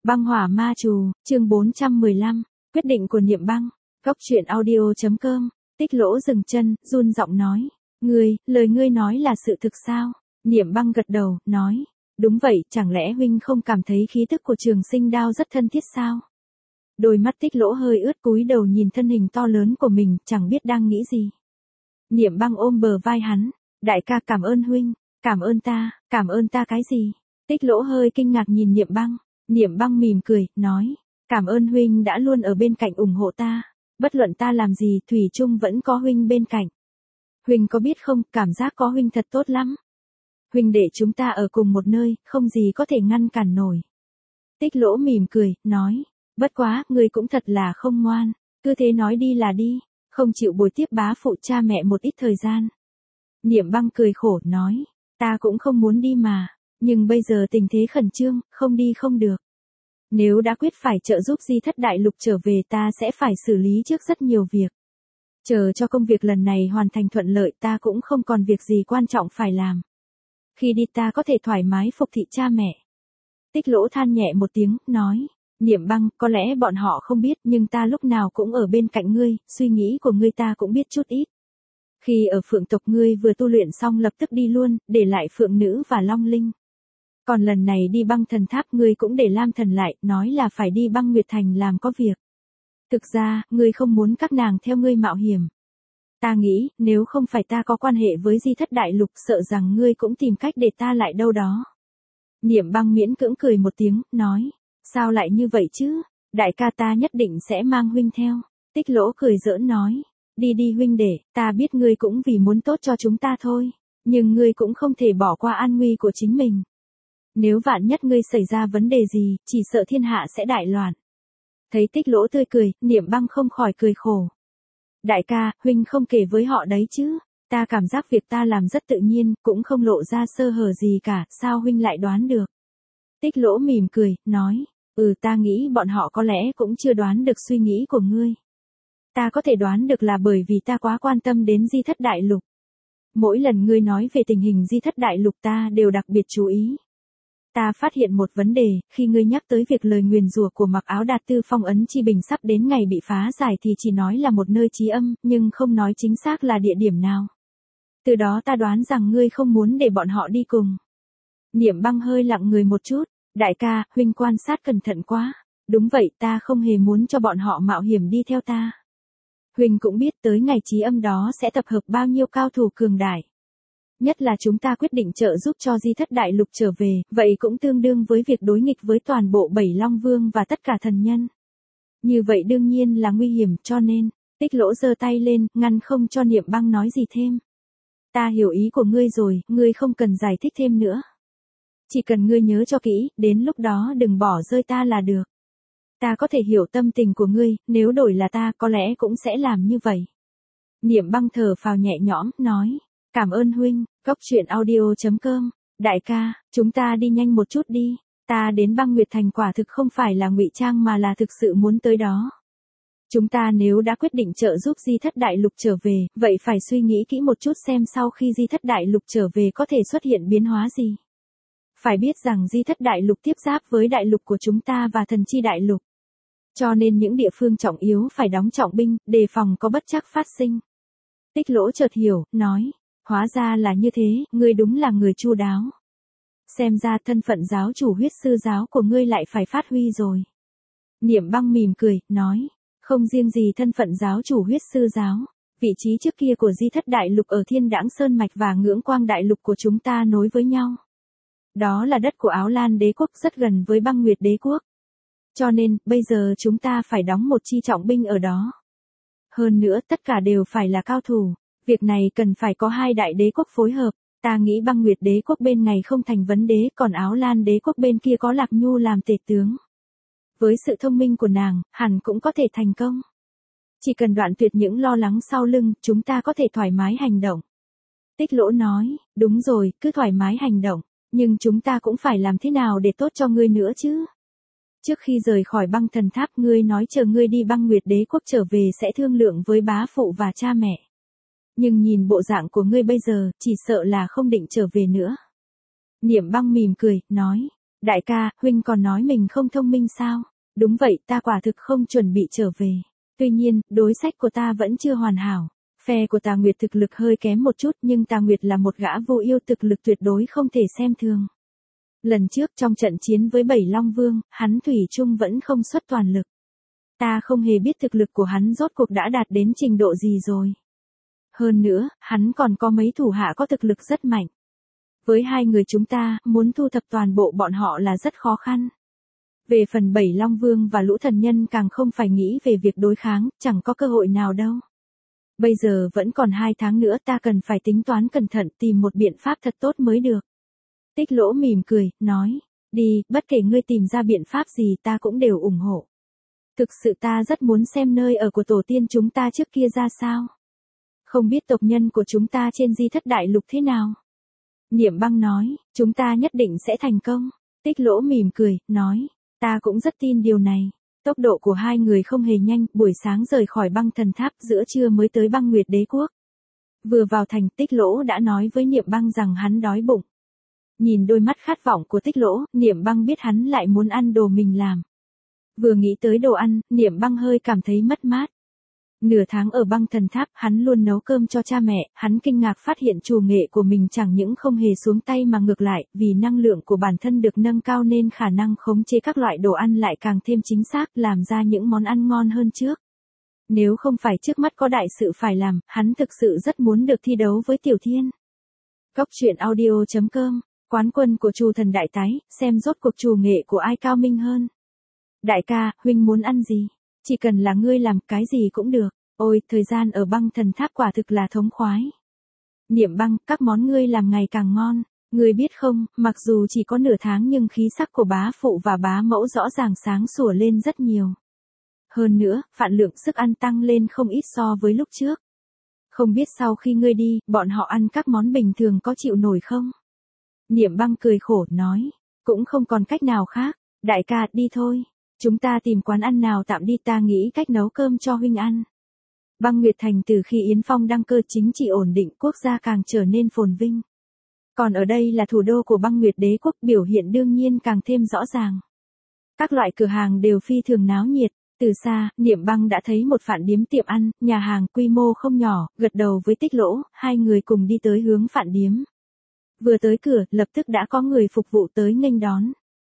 Băng hỏa ma trù, chương 415, quyết định của Niệm Băng, góc truyện audio.com, Tích Lỗ dừng chân, run giọng nói, lời ngươi nói là sự thực sao? Niệm Băng gật đầu, nói, đúng vậy, chẳng lẽ huynh không cảm thấy khí tức của Trường Sinh Đao rất thân thiết sao? Đôi mắt Tích Lỗ hơi ướt cúi đầu nhìn thân hình to lớn của mình, chẳng biết đang nghĩ gì. Niệm Băng ôm bờ vai hắn, đại ca cảm ơn huynh, cảm ơn ta cái gì? Tích Lỗ hơi kinh ngạc nhìn Niệm Băng. Niệm Băng mỉm cười, nói, cảm ơn huynh đã luôn ở bên cạnh ủng hộ ta, bất luận ta làm gì thủy chung vẫn có huynh bên cạnh. Huynh có biết không, cảm giác có huynh thật tốt lắm. Huynh để chúng ta ở cùng một nơi, không gì có thể ngăn cản nổi. Tích Lỗ mỉm cười, nói, bất quá, ngươi cũng thật là không ngoan, cứ thế nói đi là đi, không chịu bồi tiếp bá phụ cha mẹ một ít thời gian. Niệm Băng cười khổ, nói, ta cũng không muốn đi mà. Nhưng bây giờ tình thế khẩn trương, không đi không được. Nếu đã quyết phải trợ giúp Di Thất Đại Lục trở về ta sẽ phải xử lý trước rất nhiều việc. Chờ cho công việc lần này hoàn thành thuận lợi ta cũng không còn việc gì quan trọng phải làm. Khi đi ta có thể thoải mái phục thị cha mẹ. Tích Lỗ than nhẹ một tiếng, nói, Niệm Băng, có lẽ bọn họ không biết nhưng ta lúc nào cũng ở bên cạnh ngươi, suy nghĩ của ngươi ta cũng biết chút ít. Khi ở Phượng tộc ngươi vừa tu luyện xong lập tức đi luôn, để lại Phượng Nữ và Long Linh. Còn lần này đi Băng Thần Tháp ngươi cũng để Lam Thần lại, nói là phải đi Băng Nguyệt Thành làm có việc. Thực ra, ngươi không muốn các nàng theo ngươi mạo hiểm. Ta nghĩ, nếu không phải ta có quan hệ với Di Thất Đại Lục sợ rằng ngươi cũng tìm cách để ta lại đâu đó. Niệm Băng miễn cưỡng cười một tiếng, nói, sao lại như vậy chứ, đại ca ta nhất định sẽ mang huynh theo. Tích Lỗ cười giỡn nói, đi đi huynh đệ, ta biết ngươi cũng vì muốn tốt cho chúng ta thôi, nhưng ngươi cũng không thể bỏ qua an nguy của chính mình. Nếu vạn nhất ngươi xảy ra vấn đề gì, chỉ sợ thiên hạ sẽ đại loạn. Thấy Tích Lỗ tươi cười, Niệm Băng không khỏi cười khổ. Đại ca, huynh không kể với họ đấy chứ, ta cảm giác việc ta làm rất tự nhiên, cũng không lộ ra sơ hở gì cả, sao huynh lại đoán được? Tích Lỗ mỉm cười, nói, ta nghĩ bọn họ có lẽ cũng chưa đoán được suy nghĩ của ngươi. Ta có thể đoán được là bởi vì ta quá quan tâm đến Di Thất Đại Lục. Mỗi lần ngươi nói về tình hình Di Thất Đại Lục ta đều đặc biệt chú ý. Ta phát hiện một vấn đề, khi ngươi nhắc tới việc lời nguyền rủa của Mặc Áo Đạt Tư phong ấn chi bình sắp đến ngày bị phá giải thì chỉ nói là một nơi chí âm, nhưng không nói chính xác là địa điểm nào. Từ đó ta đoán rằng ngươi không muốn để bọn họ đi cùng. Niệm Băng hơi lặng người một chút, đại ca, huynh quan sát cẩn thận quá. Đúng vậy, ta không hề muốn cho bọn họ mạo hiểm đi theo ta. Huynh cũng biết tới ngày chí âm đó sẽ tập hợp bao nhiêu cao thủ cường đại. Nhất là chúng ta quyết định trợ giúp cho Di Thất Đại Lục trở về, vậy cũng tương đương với việc đối nghịch với toàn bộ 7 Long Vương và tất cả thần nhân. Như vậy đương nhiên là nguy hiểm, cho nên, Tích Lỗ giơ tay lên, ngăn không cho Niệm Băng nói gì thêm. Ta hiểu ý của ngươi rồi, ngươi không cần giải thích thêm nữa. Chỉ cần ngươi nhớ cho kỹ, đến lúc đó đừng bỏ rơi ta là được. Ta có thể hiểu tâm tình của ngươi, nếu đổi là ta có lẽ cũng sẽ làm như vậy. Niệm Băng thở phào nhẹ nhõm, nói. Cảm ơn huynh, góc truyện audio.com, đại ca, chúng ta đi nhanh một chút đi, ta đến Băng Nguyệt Thành quả thực không phải là ngụy trang mà là thực sự muốn tới đó. Chúng ta nếu đã quyết định trợ giúp Di Thất Đại Lục trở về, vậy phải suy nghĩ kỹ một chút xem sau khi Di Thất Đại Lục trở về có thể xuất hiện biến hóa gì. Phải biết rằng Di Thất Đại Lục tiếp giáp với đại lục của chúng ta và Thần Chi Đại Lục. Cho nên những địa phương trọng yếu phải đóng trọng binh, đề phòng có bất trắc phát sinh. Tích Lỗ chợt hiểu, nói. Hóa ra là như thế, ngươi đúng là người chu đáo. Xem ra thân phận giáo chủ huyết sư giáo của ngươi lại phải phát huy rồi. Niệm Băng mỉm cười, nói, không riêng gì thân phận giáo chủ huyết sư giáo, vị trí trước kia của Di Thất Đại Lục ở Thiên Đãng Sơn Mạch và Ngưỡng Quang Đại Lục của chúng ta nối với nhau. Đó là đất của Áo Lan Đế Quốc rất gần với Băng Nguyệt Đế Quốc. Cho nên, bây giờ chúng ta phải đóng một chi trọng binh ở đó. Hơn nữa, tất cả đều phải là cao thủ. Việc này cần phải có hai đại đế quốc phối hợp, ta nghĩ Băng Nguyệt Đế Quốc bên này không thành vấn đề, còn Áo Lan Đế Quốc bên kia có Lạc Nhu làm tể tướng. Với sự thông minh của nàng, hẳn cũng có thể thành công. Chỉ cần đoạn tuyệt những lo lắng sau lưng, chúng ta có thể thoải mái hành động. Tích Lỗ nói, đúng rồi, cứ thoải mái hành động, nhưng chúng ta cũng phải làm thế nào để tốt cho ngươi nữa chứ. Trước khi rời khỏi Băng Thần Tháp ngươi nói chờ ngươi đi Băng Nguyệt Đế Quốc trở về sẽ thương lượng với bá phụ và cha mẹ. Nhưng nhìn bộ dạng của ngươi bây giờ, chỉ sợ là không định trở về nữa. Niệm Băng mỉm cười, nói, Đại ca, huynh còn nói mình không thông minh sao? Đúng vậy, ta quả thực không chuẩn bị trở về. Tuy nhiên, đối sách của ta vẫn chưa hoàn hảo. Phe của Tà Nguyệt thực lực hơi kém một chút nhưng Tà Nguyệt là một gã vô ưu thực lực tuyệt đối không thể xem thường. Lần trước trong trận chiến với Bảy Long Vương, hắn thủy chung vẫn không xuất toàn lực. Ta không hề biết thực lực của hắn rốt cuộc đã đạt đến trình độ gì rồi. Hơn nữa, hắn còn có mấy thủ hạ có thực lực rất mạnh. Với hai người chúng ta, muốn thu thập toàn bộ bọn họ là rất khó khăn. Về phần Bảy Long Vương và Lũ Thần Nhân càng không phải nghĩ về việc đối kháng, chẳng có cơ hội nào đâu. Bây giờ vẫn còn 2 tháng nữa ta cần phải tính toán cẩn thận tìm một biện pháp thật tốt mới được. Tích Lỗ mỉm cười, nói, đi, bất kể ngươi tìm ra biện pháp gì ta cũng đều ủng hộ. Thực sự ta rất muốn xem nơi ở của tổ tiên chúng ta trước kia ra sao. Không biết tộc nhân của chúng ta trên Di Thất Đại Lục thế nào. Niệm Băng nói, chúng ta nhất định sẽ thành công. Tích Lỗ mỉm cười, nói, ta cũng rất tin điều này. Tốc độ của hai người không hề nhanh, buổi sáng rời khỏi Băng Thần Tháp, giữa trưa mới tới Băng Nguyệt Đế Quốc. Vừa vào thành, Tích Lỗ đã nói với Niệm Băng rằng hắn đói bụng. Nhìn đôi mắt khát vọng của Tích Lỗ, Niệm Băng biết hắn lại muốn ăn đồ mình làm. Vừa nghĩ tới đồ ăn, Niệm Băng hơi cảm thấy mất mát. Nửa tháng ở Băng Thần Tháp, hắn luôn nấu cơm cho cha mẹ, hắn kinh ngạc phát hiện chủ nghệ của mình chẳng những không hề xuống tay mà ngược lại, vì năng lượng của bản thân được nâng cao nên khả năng khống chế các loại đồ ăn lại càng thêm chính xác, làm ra những món ăn ngon hơn trước. Nếu không phải trước mắt có đại sự phải làm, hắn thực sự rất muốn được thi đấu với Tiểu Thiên. Cốc truyện audio.com, quán quân của Trù Thần Đại Tái, xem rốt cuộc chủ nghệ của ai cao minh hơn. Đại ca, huynh muốn ăn gì? Chỉ cần là ngươi làm cái gì cũng được. Ôi, thời gian ở Băng Thần Tháp quả thực là thống khoái. Niệm Băng, các món ngươi làm ngày càng ngon. Ngươi biết không, mặc dù chỉ có nửa tháng nhưng khí sắc của bá phụ và bá mẫu rõ ràng sáng sủa lên rất nhiều. Hơn nữa, phản lượng sức ăn tăng lên không ít so với lúc trước. Không biết sau khi ngươi đi, bọn họ ăn các món bình thường có chịu nổi không? Niệm Băng cười khổ, nói, cũng không còn cách nào khác. Đại ca, đi thôi. Chúng ta tìm quán ăn nào tạm đi, ta nghĩ cách nấu cơm cho huynh ăn. Băng Nguyệt Thành từ khi Yến Phong đăng cơ chính trị ổn định, quốc gia càng trở nên phồn vinh. Còn ở đây là thủ đô của Băng Nguyệt Đế Quốc, biểu hiện đương nhiên càng thêm rõ ràng. Các loại cửa hàng đều phi thường náo nhiệt. Từ xa, Niệm Băng đã thấy một phạn điếm tiệm ăn, nhà hàng quy mô không nhỏ, gật đầu với Tích Lỗ, hai người cùng đi tới hướng phạn điếm. Vừa tới cửa, lập tức đã có người phục vụ tới nghênh đón.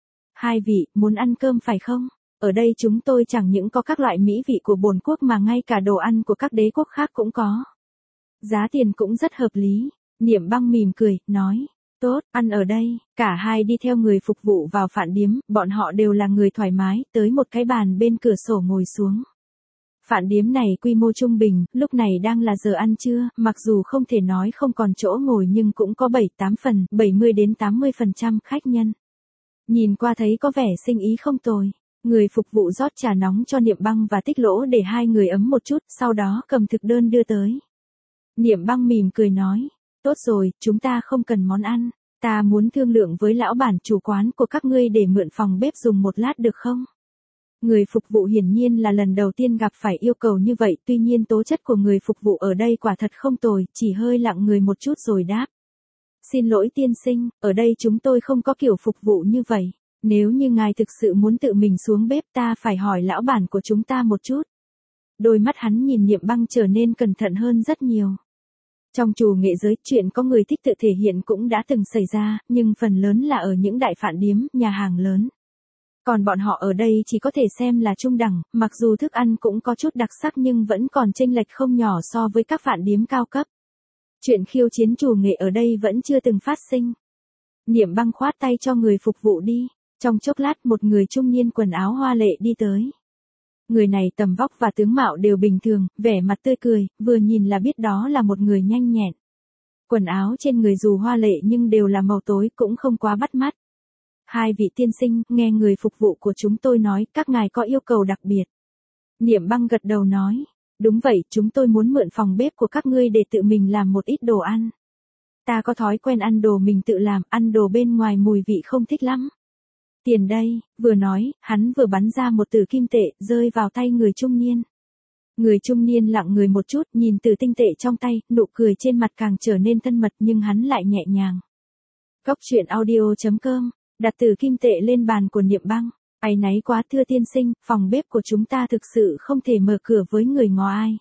Hai vị, muốn ăn cơm phải không? Ở đây chúng tôi chẳng những có các loại mỹ vị của bổn quốc mà ngay cả đồ ăn của các đế quốc khác cũng có. Giá tiền cũng rất hợp lý. Niệm Băng mỉm cười, nói, tốt, ăn ở đây. Cả hai đi theo người phục vụ vào phạn điếm, bọn họ đều là người thoải mái, tới một cái bàn bên cửa sổ ngồi xuống. Phạn điếm này quy mô trung bình, lúc này đang là giờ ăn trưa, mặc dù không thể nói không còn chỗ ngồi nhưng cũng có 7-8 phần, 70 đến 80% khách nhân. Nhìn qua thấy có vẻ sinh ý không tồi. Người phục vụ rót trà nóng cho Niệm Băng và Tích Lỗ để hai người ấm một chút, sau đó cầm thực đơn đưa tới. Niệm Băng mỉm cười nói, tốt rồi, chúng ta không cần món ăn. Ta muốn thương lượng với lão bản chủ quán của các ngươi để mượn phòng bếp dùng một lát được không? Người phục vụ hiển nhiên là lần đầu tiên gặp phải yêu cầu như vậy, tuy nhiên tố chất của người phục vụ ở đây quả thật không tồi, chỉ hơi lặng người một chút rồi đáp. Xin lỗi tiên sinh, ở đây chúng tôi không có kiểu phục vụ như vậy. Nếu như ngài thực sự muốn tự mình xuống bếp ta phải hỏi lão bản của chúng ta một chút. Đôi mắt hắn nhìn Niệm Băng trở nên cẩn thận hơn rất nhiều. Trong trù nghệ giới, chuyện có người thích tự thể hiện cũng đã từng xảy ra, nhưng phần lớn là ở những đại phạn điếm, nhà hàng lớn. Còn bọn họ ở đây chỉ có thể xem là trung đẳng, mặc dù thức ăn cũng có chút đặc sắc nhưng vẫn còn chênh lệch không nhỏ so với các phạn điếm cao cấp. Chuyện khiêu chiến trù nghệ ở đây vẫn chưa từng phát sinh. Niệm Băng khoát tay cho người phục vụ đi. Trong chốc lát một người trung niên quần áo hoa lệ đi tới. Người này tầm vóc và tướng mạo đều bình thường, vẻ mặt tươi cười, vừa nhìn là biết đó là một người nhanh nhẹn. Quần áo trên người dù hoa lệ nhưng đều là màu tối cũng không quá bắt mắt. Hai vị tiên sinh, nghe người phục vụ của chúng tôi nói, các ngài có yêu cầu đặc biệt. Niệm Băng gật đầu nói, đúng vậy, chúng tôi muốn mượn phòng bếp của các ngươi để tự mình làm một ít đồ ăn. Ta có thói quen ăn đồ mình tự làm, ăn đồ bên ngoài mùi vị không thích lắm. Tiền đây, vừa nói, hắn vừa bắn ra một tử kim tệ, rơi vào tay người trung niên. Người trung niên lặng người một chút, nhìn tử tinh tệ trong tay, nụ cười trên mặt càng trở nên thân mật nhưng hắn lại nhẹ nhàng. Cốc truyện audio.com đặt tử kim tệ lên bàn của Niệm Băng. Áy náy quá thưa tiên sinh, phòng bếp của chúng ta thực sự không thể mở cửa với người ngoài.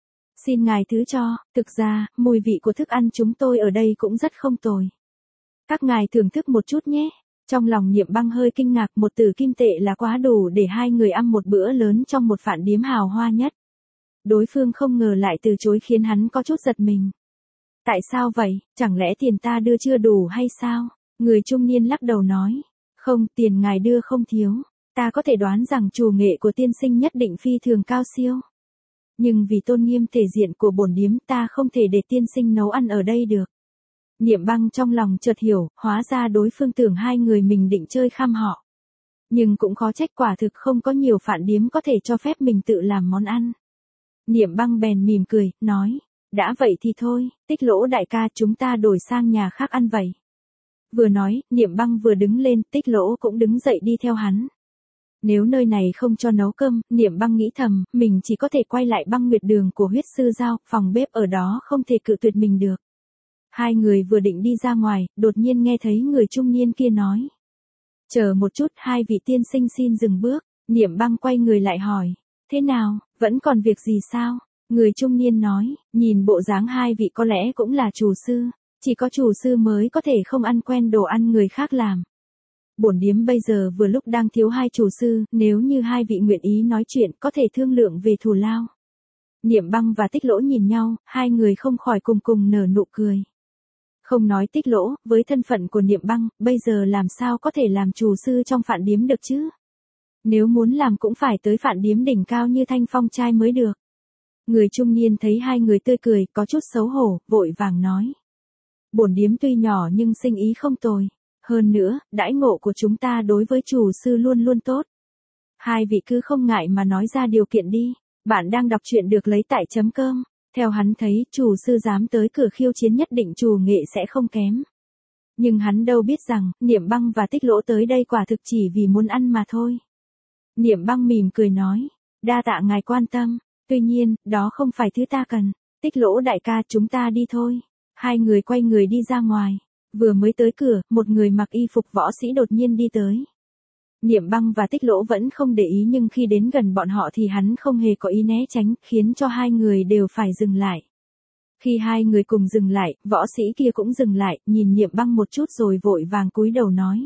Xin ngài thứ cho, thực ra, mùi vị của thức ăn chúng tôi ở đây cũng rất không tồi. Các ngài thưởng thức một chút nhé. Trong lòng Niệm Băng hơi kinh ngạc, một tử kim tệ là quá đủ để hai người ăn một bữa lớn trong một phạn điếm hào hoa nhất. Đối phương không ngờ lại từ chối khiến hắn có chút giật mình. Tại sao vậy, chẳng lẽ tiền ta đưa chưa đủ hay sao? Người trung niên lắc đầu nói. Không, tiền ngài đưa không thiếu. Ta có thể đoán rằng chủ nghệ của tiên sinh nhất định phi thường cao siêu. Nhưng vì tôn nghiêm thể diện của bổn điếm ta không thể để tiên sinh nấu ăn ở đây được. Niệm Băng trong lòng chợt hiểu, hóa ra đối phương tưởng hai người mình định chơi khăm họ. Nhưng cũng khó trách, quả thực không có nhiều phạn điếm có thể cho phép mình tự làm món ăn. Niệm Băng bèn mỉm cười, nói, đã vậy thì thôi, Tích Lỗ đại ca, chúng ta đổi sang nhà khác ăn vậy. Vừa nói, Niệm Băng vừa đứng lên, Tích Lỗ cũng đứng dậy đi theo hắn. Nếu nơi này không cho nấu cơm, Niệm Băng nghĩ thầm, mình chỉ có thể quay lại Băng Nguyệt Đường của huyết sư Giao, phòng bếp ở đó không thể cự tuyệt mình được. Hai người vừa định đi ra ngoài, đột nhiên nghe thấy người trung niên kia nói. Chờ một chút, hai vị tiên sinh xin dừng bước. Niệm Băng quay người lại hỏi. Thế nào, vẫn còn việc gì sao? Người trung niên nói, nhìn bộ dáng hai vị có lẽ cũng là chủ sư. Chỉ có chủ sư mới có thể không ăn quen đồ ăn người khác làm. Bổn điếm bây giờ vừa lúc đang thiếu hai chủ sư, nếu như hai vị nguyện ý nói chuyện có thể thương lượng về thù lao. Niệm Băng và Tích Lỗ nhìn nhau, hai người không khỏi cùng cùng nở nụ cười. Không nói Tích Lỗ, với thân phận của Niệm Băng, bây giờ làm sao có thể làm chủ sư trong phạn điếm được chứ? Nếu muốn làm cũng phải tới phạn điếm đỉnh cao như Thanh Phong trai mới được. Người trung niên thấy hai người tươi cười, có chút xấu hổ, vội vàng nói. Bổn điếm tuy nhỏ nhưng sinh ý không tồi. Hơn nữa, đãi ngộ của chúng ta đối với chủ sư luôn luôn tốt. Hai vị cứ không ngại mà nói ra điều kiện đi. Bạn đang đọc truyện được lấy tại chấm cơm. Theo hắn thấy, chủ sư dám tới cửa khiêu chiến nhất định chủ nghệ sẽ không kém. Nhưng hắn đâu biết rằng, Niệm Băng và Tích Lỗ tới đây quả thực chỉ vì muốn ăn mà thôi. Niệm Băng mỉm cười nói, đa tạ ngài quan tâm, tuy nhiên, đó không phải thứ ta cần. Tích Lỗ đại ca, chúng ta đi thôi. Hai người quay người đi ra ngoài. Vừa mới tới cửa, một người mặc y phục võ sĩ đột nhiên đi tới. Niệm Băng và Tích Lỗ vẫn không để ý, nhưng khi đến gần bọn họ thì hắn không hề có ý né tránh, khiến cho hai người đều phải dừng lại. Khi hai người cùng dừng lại, võ sĩ kia cũng dừng lại, nhìn Niệm Băng một chút rồi vội vàng cúi đầu nói.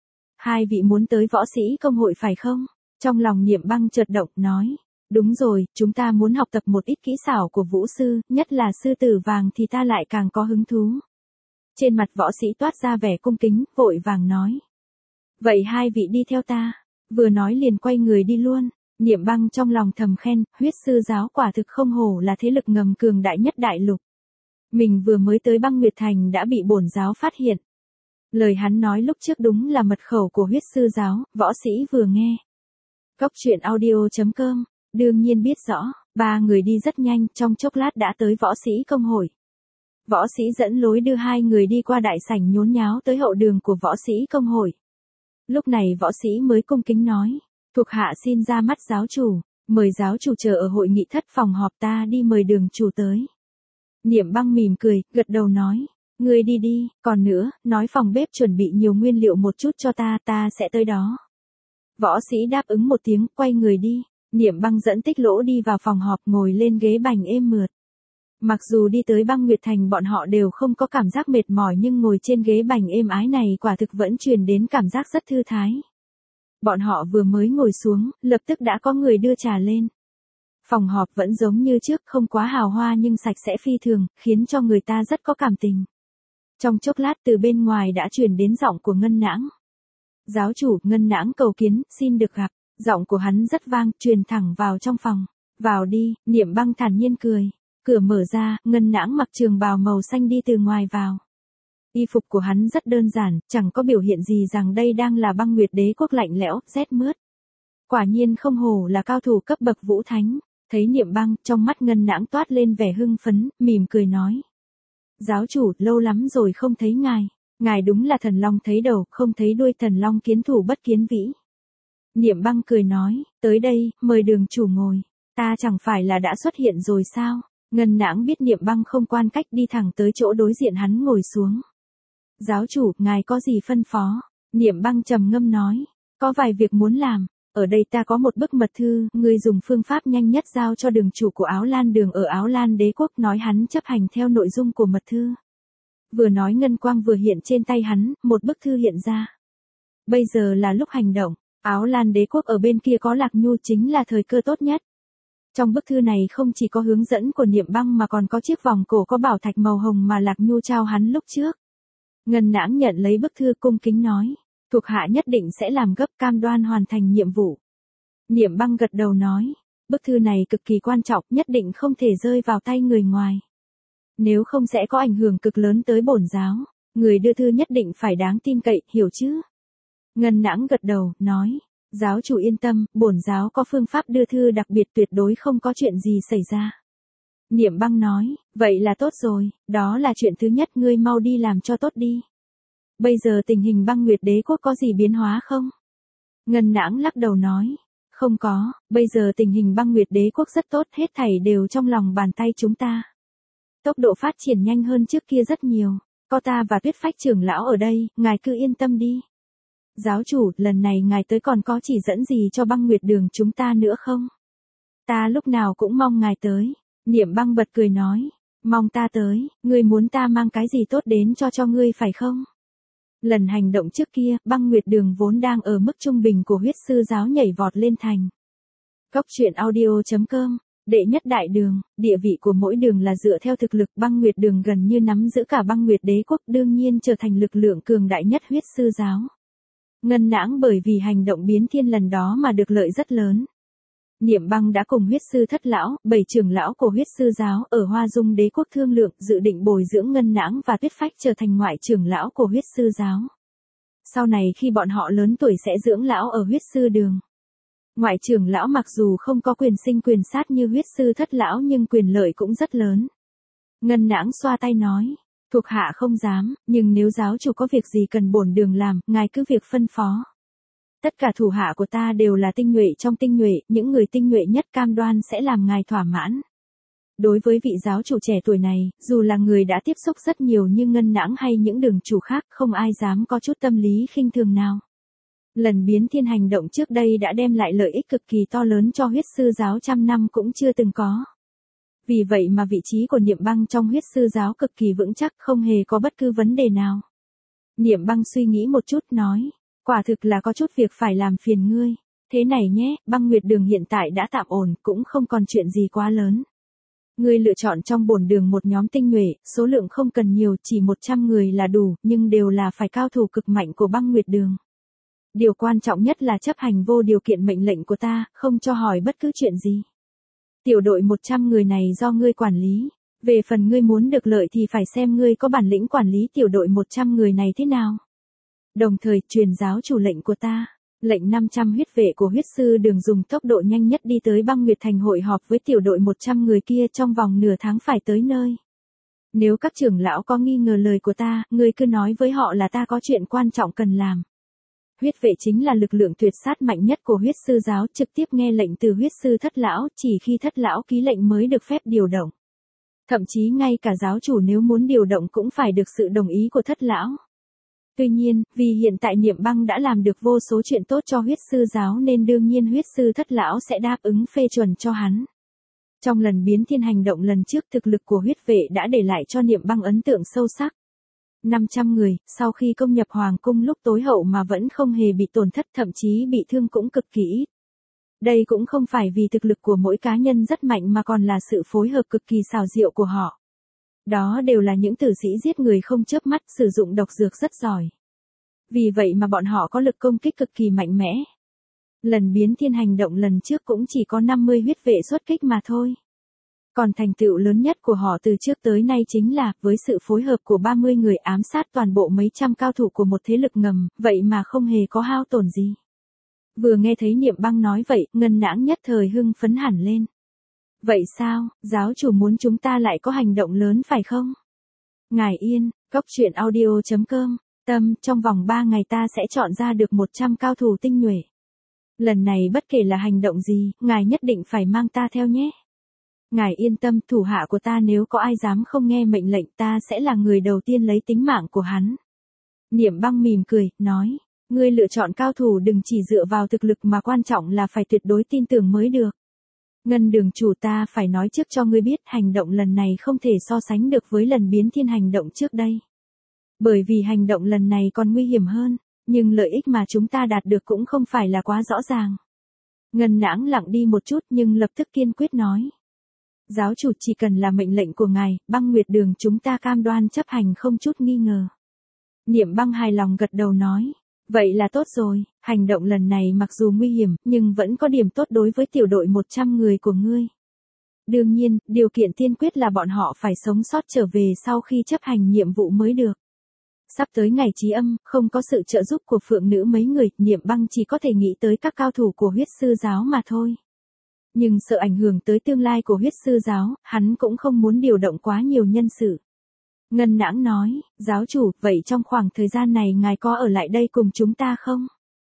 Hai vị muốn tới võ sĩ công hội phải không? Trong lòng Niệm Băng chợt động, nói. Đúng rồi, chúng ta muốn học tập một ít kỹ xảo của vũ sư, nhất là sư tử vàng thì ta lại càng có hứng thú. Trên mặt võ sĩ toát ra vẻ cung kính, vội vàng nói. Vậy hai vị đi theo ta. Vừa nói liền quay người đi luôn. Niệm Băng trong lòng thầm khen, huyết sư giáo quả thực không hổ là thế lực ngầm cường đại nhất đại lục. Mình vừa mới tới Băng Nguyệt Thành đã bị bổn giáo phát hiện. Lời hắn nói lúc trước đúng là mật khẩu của huyết sư giáo, võ sĩ vừa nghe. Góc truyện audio.com, đương nhiên biết rõ, ba người đi rất nhanh, trong chốc lát đã tới võ sĩ công hội. Võ sĩ dẫn lối đưa hai người đi qua đại sảnh nhốn nháo tới hậu đường của võ sĩ công hội. Lúc này võ sĩ mới cung kính nói, thuộc hạ xin ra mắt giáo chủ, mời giáo chủ chờ ở hội nghị thất phòng họp, ta đi mời đường chủ tới. Niệm Băng mỉm cười, gật đầu nói, ngươi đi đi, còn nữa, nói phòng bếp chuẩn bị nhiều nguyên liệu một chút cho ta sẽ tới đó. Võ sĩ đáp ứng một tiếng, quay người đi. Niệm Băng dẫn Tích Lỗ đi vào phòng họp, ngồi lên ghế bành êm mượt. Mặc dù đi tới Băng Nguyệt Thành bọn họ đều không có cảm giác mệt mỏi, nhưng ngồi trên ghế bành êm ái này quả thực vẫn truyền đến cảm giác rất thư thái. Bọn họ vừa mới ngồi xuống, lập tức đã có người đưa trà lên. Phòng họp vẫn giống như trước, không quá hào hoa nhưng sạch sẽ phi thường, khiến cho người ta rất có cảm tình. Trong chốc lát từ bên ngoài đã truyền đến giọng của Ngân Nãng. Giáo chủ, Ngân Nãng cầu kiến, xin được gặp. Giọng của hắn rất vang, truyền thẳng vào trong phòng. Vào đi, Niệm Băng thản nhiên cười. Cửa mở ra, Ngân Nãng mặc trường bào màu xanh đi từ ngoài vào. Y phục của hắn rất đơn giản, chẳng có biểu hiện gì rằng đây đang là Băng Nguyệt Đế quốc lạnh lẽo, rét mướt. Quả nhiên không hổ là cao thủ cấp bậc vũ thánh. Thấy Niệm Băng, trong mắt Ngân Nãng toát lên vẻ hưng phấn, mỉm cười nói. Giáo chủ, lâu lắm rồi không thấy ngài. Ngài đúng là thần long thấy đầu, không thấy đuôi, thần long kiến thủ bất kiến vĩ. Niệm Băng cười nói, tới đây, mời đường chủ ngồi. Ta chẳng phải là đã xuất hiện rồi sao? Ngân Nãng biết Niệm Băng không quan cách, đi thẳng tới chỗ đối diện hắn ngồi xuống. Giáo chủ, ngài có gì phân phó? Niệm Băng trầm ngâm nói, có vài việc muốn làm, ở đây ta có một bức mật thư, ngươi dùng phương pháp nhanh nhất giao cho đường chủ của Áo Lan Đường ở Áo Lan Đế quốc, nói hắn chấp hành theo nội dung của mật thư. Vừa nói ngân quang vừa hiện trên tay hắn, một bức thư hiện ra. Bây giờ là lúc hành động, Áo Lan Đế quốc ở bên kia có Lạc Nhu chính là thời cơ tốt nhất. Trong bức thư này không chỉ có hướng dẫn của Niệm Băng mà còn có chiếc vòng cổ có bảo thạch màu hồng mà Lạc Nhu trao hắn lúc trước. Ngân Nãng nhận lấy bức thư cung kính nói, thuộc hạ nhất định sẽ làm gấp, cam đoan hoàn thành nhiệm vụ. Niệm Băng gật đầu nói, bức thư này cực kỳ quan trọng, nhất định không thể rơi vào tay người ngoài. Nếu không sẽ có ảnh hưởng cực lớn tới bổn giáo, người đưa thư nhất định phải đáng tin cậy, hiểu chứ? Ngân Nãng gật đầu, nói, giáo chủ yên tâm, bổn giáo có phương pháp đưa thư đặc biệt, tuyệt đối không có chuyện gì xảy ra. Niệm Băng nói, vậy là tốt rồi, đó là chuyện thứ nhất, ngươi mau đi làm cho tốt đi. Bây giờ tình hình Băng Nguyệt Đế quốc có gì biến hóa không? Ngân Nãng lắc đầu nói, không có, bây giờ tình hình Băng Nguyệt Đế quốc rất tốt, hết thảy đều trong lòng bàn tay chúng ta. Tốc độ phát triển nhanh hơn trước kia rất nhiều, có ta và Tuyết Phách trưởng lão ở đây, ngài cứ yên tâm đi. Giáo chủ, lần này ngài tới còn có chỉ dẫn gì cho Băng Nguyệt Đường chúng ta nữa không? Ta lúc nào cũng mong ngài tới. Niệm Băng bật cười nói, mong ta tới, ngươi muốn ta mang cái gì tốt đến cho ngươi phải không? Lần hành động trước kia, Băng Nguyệt Đường vốn đang ở mức trung bình của huyết sư giáo nhảy vọt lên thành. Góc truyện audio.com, đệ nhất đại đường, địa vị của mỗi đường là dựa theo thực lực, Băng Nguyệt Đường gần như nắm giữ cả Băng Nguyệt Đế quốc, đương nhiên trở thành lực lượng cường đại nhất huyết sư giáo. Ngân Nãng bởi vì hành động biến thiên lần đó mà được lợi rất lớn. Niệm Băng đã cùng huyết sư thất lão, 7 trưởng lão của huyết sư giáo ở Hoa Dung Đế quốc thương lượng, dự định bồi dưỡng Ngân Nãng và Tuyết Phách trở thành ngoại trưởng lão của huyết sư giáo. Sau này khi bọn họ lớn tuổi sẽ dưỡng lão ở huyết sư đường. Ngoại trưởng lão mặc dù không có quyền sinh quyền sát như huyết sư thất lão nhưng quyền lợi cũng rất lớn. Ngân Nãng xoa tay nói, thuộc hạ không dám, nhưng nếu giáo chủ có việc gì cần bổn đường làm, ngài cứ việc phân phó. Tất cả thủ hạ của ta đều là tinh nhuệ trong tinh nhuệ, những người tinh nhuệ nhất, cam đoan sẽ làm ngài thỏa mãn. Đối với vị giáo chủ trẻ tuổi này, dù là người đã tiếp xúc rất nhiều như Ngân Nãng hay những đường chủ khác, không ai dám có chút tâm lý khinh thường nào. Lần biến thiên hành động trước đây đã đem lại lợi ích cực kỳ to lớn cho huyết sư giáo, trăm năm cũng chưa từng có. Vì vậy mà vị trí của Niệm Băng trong huyết sư giáo cực kỳ vững chắc, không hề có bất cứ vấn đề nào. Niệm Băng suy nghĩ một chút nói, quả thực là có chút việc phải làm phiền ngươi. Thế này nhé, Băng Nguyệt Đường hiện tại đã tạm ổn, cũng không còn chuyện gì quá lớn. Ngươi lựa chọn trong bổn đường một nhóm tinh nhuệ, số lượng không cần nhiều, chỉ 100 người là đủ, nhưng đều là phải cao thủ cực mạnh của Băng Nguyệt Đường. Điều quan trọng nhất là chấp hành vô điều kiện mệnh lệnh của ta, không cho hỏi bất cứ chuyện gì. Tiểu đội 100 người này do ngươi quản lý. Về phần ngươi muốn được lợi thì phải xem ngươi có bản lĩnh quản lý tiểu đội 100 người này thế nào. Đồng thời, truyền giáo chủ lệnh của ta. Lệnh 500 huyết vệ của huyết sư đường dùng tốc độ nhanh nhất đi tới Băng Nguyệt Thành hội họp với tiểu đội 100 người kia, trong vòng nửa tháng phải tới nơi. Nếu các trưởng lão có nghi ngờ lời của ta, ngươi cứ nói với họ là ta có chuyện quan trọng cần làm. Huyết vệ chính là lực lượng tuyệt sát mạnh nhất của huyết sư giáo, trực tiếp nghe lệnh từ huyết sư thất lão, chỉ khi thất lão ký lệnh mới được phép điều động. Thậm chí ngay cả giáo chủ nếu muốn điều động cũng phải được sự đồng ý của thất lão. Tuy nhiên, vì hiện tại Niệm Băng đã làm được vô số chuyện tốt cho huyết sư giáo nên đương nhiên huyết sư thất lão sẽ đáp ứng phê chuẩn cho hắn. Trong lần biến thiên hành động lần trước, thực lực của huyết vệ đã để lại cho Niệm Băng ấn tượng sâu sắc. 500 người, sau khi công nhập hoàng cung lúc tối hậu mà vẫn không hề bị tổn thất, thậm chí bị thương cũng cực kỳ ít. Đây cũng không phải vì thực lực của mỗi cá nhân rất mạnh mà còn là sự phối hợp cực kỳ xảo diệu của họ. Đó đều là những tử sĩ giết người không chớp mắt, sử dụng độc dược rất giỏi. Vì vậy mà bọn họ có lực công kích cực kỳ mạnh mẽ. Lần biến thiên hành động lần trước cũng chỉ có 50 huyết vệ xuất kích mà thôi. Còn thành tựu lớn nhất của họ từ trước tới nay chính là, với sự phối hợp của 30 người ám sát toàn bộ mấy trăm cao thủ của một thế lực ngầm, vậy mà không hề có hao tổn gì. Vừa nghe thấy Niệm Băng nói vậy, Ngân Nãng nhất thời hưng phấn hẳn lên. Vậy sao, giáo chủ muốn chúng ta lại có hành động lớn phải không? Ngài yên, góc truyện audio.com, tâm, trong vòng 3 ngày ta sẽ chọn ra được 100 cao thủ tinh nhuệ. Lần này bất kể là hành động gì, ngài nhất định phải mang ta theo nhé. Ngài yên tâm, thủ hạ của ta nếu có ai dám không nghe mệnh lệnh ta sẽ là người đầu tiên lấy tính mạng của hắn. Niệm Băng mỉm cười, nói, Ngươi lựa chọn cao thủ đừng chỉ dựa vào thực lực mà quan trọng là phải tuyệt đối tin tưởng mới được. Ngân đường chủ, ta phải nói trước cho ngươi biết hành động lần này không thể so sánh được với lần biến thiên hành động trước đây. Bởi vì hành động lần này còn nguy hiểm hơn, nhưng lợi ích mà chúng ta đạt được cũng không phải là quá rõ ràng. Ngân Nãng lặng đi một chút nhưng lập tức kiên quyết nói. Giáo chủ, chỉ cần là mệnh lệnh của ngài, Băng Nguyệt Đường chúng ta cam đoan chấp hành không chút nghi ngờ. Niệm Băng hài lòng gật đầu nói. Vậy là tốt rồi, hành động lần này mặc dù nguy hiểm, nhưng vẫn có điểm tốt đối với tiểu đội 100 người của ngươi. Đương nhiên, điều kiện tiên quyết là bọn họ phải sống sót trở về sau khi chấp hành nhiệm vụ mới được. Sắp tới ngày chí âm, không có sự trợ giúp của phượng nữ mấy người, Niệm Băng chỉ có thể nghĩ tới các cao thủ của huyết sư giáo mà thôi. Nhưng sợ ảnh hưởng tới tương lai của huyết sư giáo, hắn cũng không muốn điều động quá nhiều nhân sự. Ngân Nãng nói, giáo chủ, vậy trong khoảng thời gian này ngài có ở lại đây cùng chúng ta không?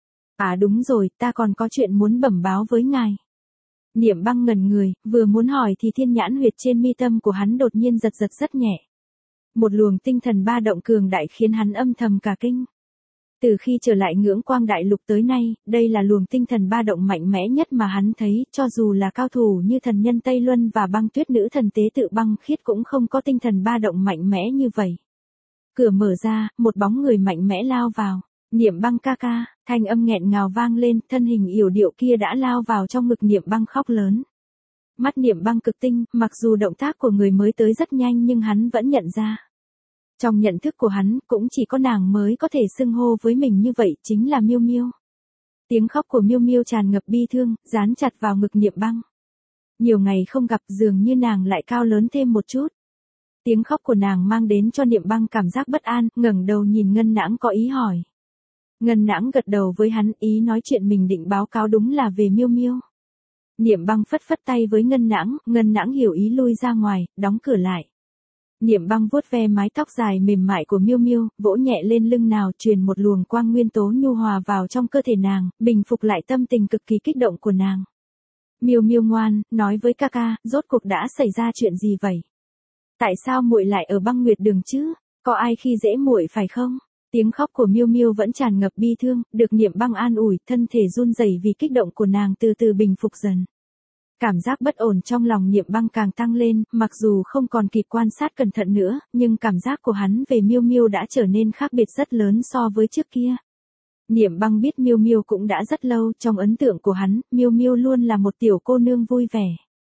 À đúng rồi, ta còn có chuyện muốn bẩm báo với ngài. Niệm Băng ngẩn người, vừa muốn hỏi thì thiên nhãn huyệt trên mi tâm của hắn đột nhiên giật giật rất nhẹ. Một luồng tinh thần ba động cường đại khiến hắn âm thầm cả kinh. Từ khi trở lại Ngưỡng Quang Đại Lục tới nay, đây là luồng tinh thần ba động mạnh mẽ nhất mà hắn thấy, cho dù là cao thủ như thần nhân Tây Luân và Băng Tuyết Nữ thần tế tự Băng Khiết cũng không có tinh thần ba động mạnh mẽ như vậy. Cửa mở ra, một bóng người mạnh mẽ lao vào. Niệm Băng ca ca, thanh âm nghẹn ngào vang lên, thân hình yểu điệu kia đã lao vào trong ngực Niệm Băng khóc lớn. Mắt Niệm Băng cực tinh, mặc dù động tác của người mới tới rất nhanh nhưng hắn vẫn nhận ra. Trong nhận thức của hắn, cũng chỉ có nàng mới có thể xưng hô với mình như vậy, chính là Miêu Miêu. Tiếng khóc của Miêu Miêu tràn ngập bi thương, dán chặt vào ngực Niệm Băng. Nhiều ngày không gặp, dường như nàng lại cao lớn thêm một chút. Tiếng khóc của nàng mang đến cho Niệm Băng cảm giác bất an, ngẩng đầu nhìn Ngân Nãng có ý hỏi. Ngân Nãng gật đầu với hắn, ý nói chuyện mình định báo cáo đúng là về Miêu Miêu. Niệm Băng phất phất tay với Ngân Nãng hiểu ý lui ra ngoài, đóng cửa lại. Niệm Băng vuốt ve mái tóc dài mềm mại của Miêu Miêu, vỗ nhẹ lên lưng nào, truyền một luồng quang nguyên tố nhu hòa vào trong cơ thể nàng, bình phục lại tâm tình cực kỳ kích động của nàng. Miêu Miêu ngoan, nói với ca ca, rốt cuộc đã xảy ra chuyện gì vậy? Tại sao muội lại ở Băng Nguyệt Đường chứ? Có ai khi dễ muội phải không? Tiếng khóc của Miêu Miêu vẫn tràn ngập bi thương, được Niệm Băng an ủi, thân thể run rẩy vì kích động của nàng từ từ bình phục dần. Cảm giác bất ổn trong lòng Niệm Băng càng tăng lên, mặc dù không còn kịp quan sát cẩn thận nữa, nhưng cảm giác của hắn về Miêu Miêu đã trở nên khác biệt rất lớn so với trước kia. Niệm Băng biết Miêu Miêu cũng đã rất lâu, trong ấn tượng của hắn, Miêu Miêu luôn là một tiểu cô nương vui vẻ.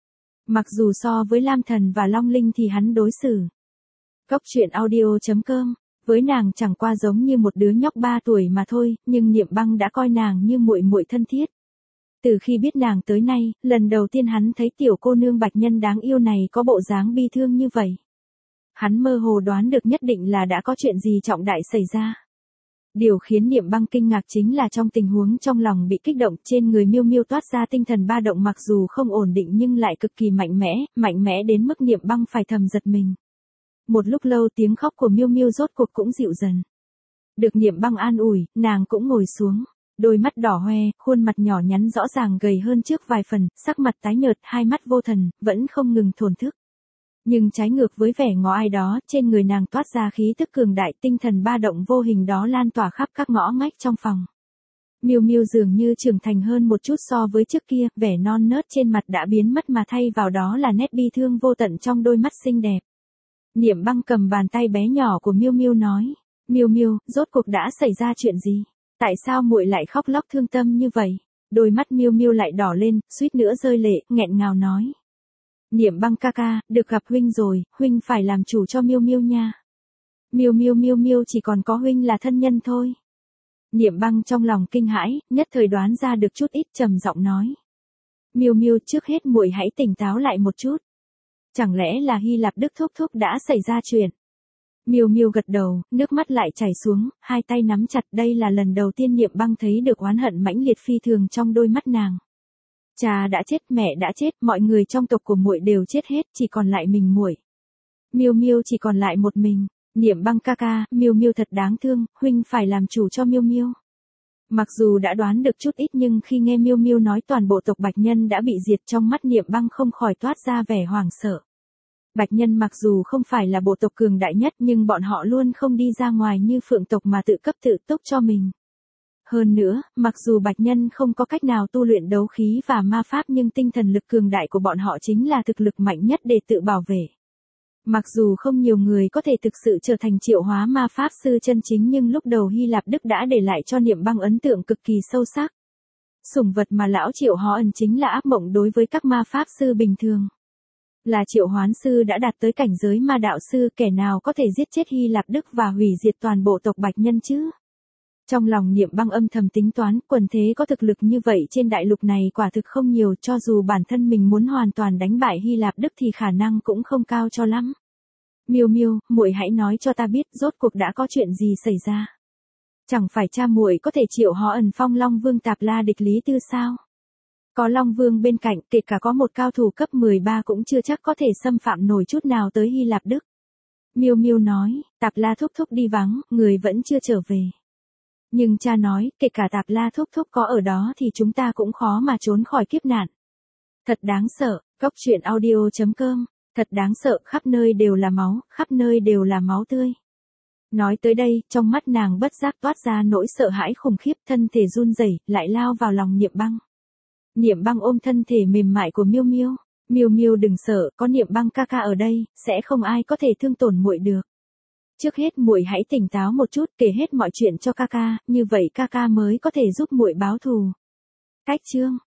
Mặc dù so với Lam Thần và Long Linh thì hắn đối xử. Cốc truyện audio.com, với nàng chẳng qua giống như một đứa nhóc 3 tuổi mà thôi, nhưng Niệm Băng đã coi nàng như muội muội thân thiết. Từ khi biết nàng tới nay, lần đầu tiên hắn thấy tiểu cô nương bạch nhân đáng yêu này có bộ dáng bi thương như vậy. Hắn mơ hồ đoán được nhất định là đã có chuyện gì trọng đại xảy ra. Điều khiến Niệm Băng kinh ngạc chính là trong tình huống trong lòng bị kích động, trên người Miêu Miêu toát ra tinh thần ba động mặc dù không ổn định nhưng lại cực kỳ mạnh mẽ đến mức Niệm Băng phải thầm giật mình. Một lúc lâu tiếng khóc của Miêu Miêu rốt cuộc cũng dịu dần. Được Niệm Băng an ủi, nàng cũng ngồi xuống. Đôi mắt đỏ hoe, khuôn mặt nhỏ nhắn rõ ràng gầy hơn trước vài phần, sắc mặt tái nhợt, hai mắt vô thần, vẫn không ngừng thổn thức. Nhưng trái ngược với vẻ ngó ai đó, trên người nàng toát ra khí tức cường đại, tinh thần ba động vô hình đó lan tỏa khắp các ngõ ngách trong phòng. Miêu Miêu dường như trưởng thành hơn một chút so với trước kia, vẻ non nớt trên mặt đã biến mất mà thay vào đó là nét bi thương vô tận trong đôi mắt xinh đẹp. Niệm Băng cầm bàn tay bé nhỏ của Miêu Miêu nói, Miêu Miêu, rốt cuộc đã xảy ra chuyện gì? Tại sao muội lại khóc lóc thương tâm như vậy? Đôi mắt Miêu Miêu lại đỏ lên, suýt nữa rơi lệ, nghẹn ngào nói. Niệm Băng ca ca, được gặp huynh rồi, huynh phải làm chủ cho Miêu Miêu nha. Miêu Miêu chỉ còn có huynh là thân nhân thôi. Niệm Băng trong lòng kinh hãi, nhất thời đoán ra được chút ít, trầm giọng nói. Miêu Miêu, trước hết muội hãy tỉnh táo lại một chút. Chẳng lẽ là Hy Lạp Đức thúc thúc đã xảy ra chuyện? Miêu Miêu gật đầu, nước mắt lại chảy xuống, hai tay nắm chặt, đây là lần đầu tiên Niệm Băng thấy được oán hận mãnh liệt phi thường trong đôi mắt nàng. Cha đã chết, mẹ đã chết, mọi người trong tộc của muội đều chết hết, chỉ còn lại mình muội. Miêu Miêu chỉ còn lại một mình. Niệm Băng ca ca, Miêu Miêu thật đáng thương, huynh phải làm chủ cho Miêu Miêu. Mặc dù đã đoán được chút ít nhưng khi nghe Miêu Miêu nói toàn bộ tộc Bạch Nhân đã bị diệt, trong mắt Niệm Băng không khỏi toát ra vẻ hoảng sợ. Bạch Nhân mặc dù không phải là bộ tộc cường đại nhất nhưng bọn họ luôn không đi ra ngoài như Phượng tộc mà tự cấp tự túc cho mình. Hơn nữa, mặc dù bạch nhân không có cách nào tu luyện đấu khí và ma pháp nhưng tinh thần lực cường đại của bọn họ chính là thực lực mạnh nhất để tự bảo vệ. Mặc dù không nhiều người có thể thực sự trở thành triệu hóa ma pháp sư chân chính nhưng lúc đầu Hy Lạp Đức đã để lại cho Niệm Băng ấn tượng cực kỳ sâu sắc. Sủng vật mà lão triệu hóa ẩn chính là ác mộng đối với các ma pháp sư bình thường. Là triệu hoán sư đã đạt tới cảnh giới ma đạo sư, kẻ nào có thể giết chết Hy Lạp Đức và hủy diệt toàn bộ tộc bạch nhân chứ? Trong lòng Niệm Băng âm thầm tính toán, quần thế có thực lực như vậy trên đại lục này quả thực không nhiều, cho dù bản thân mình muốn hoàn toàn đánh bại Hy Lạp Đức thì khả năng cũng không cao cho lắm. Miêu Miêu, muội hãy nói cho ta biết rốt cuộc đã có chuyện gì xảy ra. Chẳng phải cha muội có thể triệu hóa ẩn phong Long Vương Tạp La địch Lý Tư sao? Có Long Vương bên cạnh, kể cả có một cao thủ cấp 13 cũng chưa chắc có thể xâm phạm nổi chút nào tới Hy Lạp Đức. Miêu Miêu nói, Tạp La thúc thúc đi vắng, người vẫn chưa trở về. Nhưng cha nói, kể cả Tạp La thúc thúc có ở đó thì chúng ta cũng khó mà trốn khỏi kiếp nạn. Thật đáng sợ, Cốc truyện audio.com, thật đáng sợ, khắp nơi đều là máu, khắp nơi đều là máu tươi. Nói tới đây, trong mắt nàng bất giác toát ra nỗi sợ hãi khủng khiếp, thân thể run rẩy, lại lao vào lòng Niệm Băng. Niệm Băng ôm thân thể mềm mại của Miêu Miêu. Miêu Miêu đừng sợ, có Niệm Băng ca ca ở đây, sẽ không ai có thể thương tổn muội được. Trước hết muội hãy tỉnh táo một chút, kể hết mọi chuyện cho ca ca, như vậy ca ca mới có thể giúp muội báo thù. Cách chương